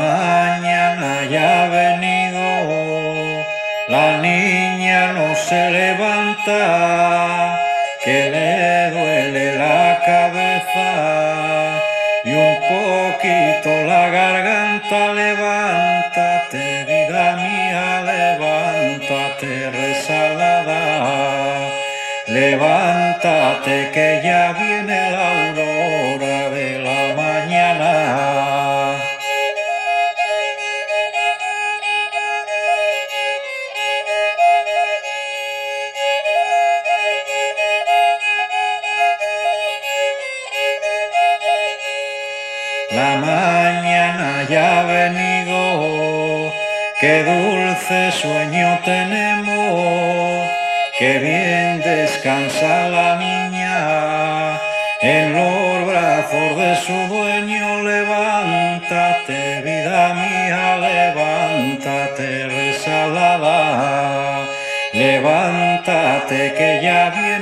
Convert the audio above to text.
mañana ya ha venido, la niña no se levanta, que le duele la cabeza y un poquito la garganta. Levántate, vida mía, levántate, rezagada, levántate que ya viene la aurora de la mañana. La mañana ya ha venido, qué dulce sueño tenemos, qué bien descansa la niña en los brazos de su dueño. Levántate, vida mía, levántate, rezagada, levántate que ya viene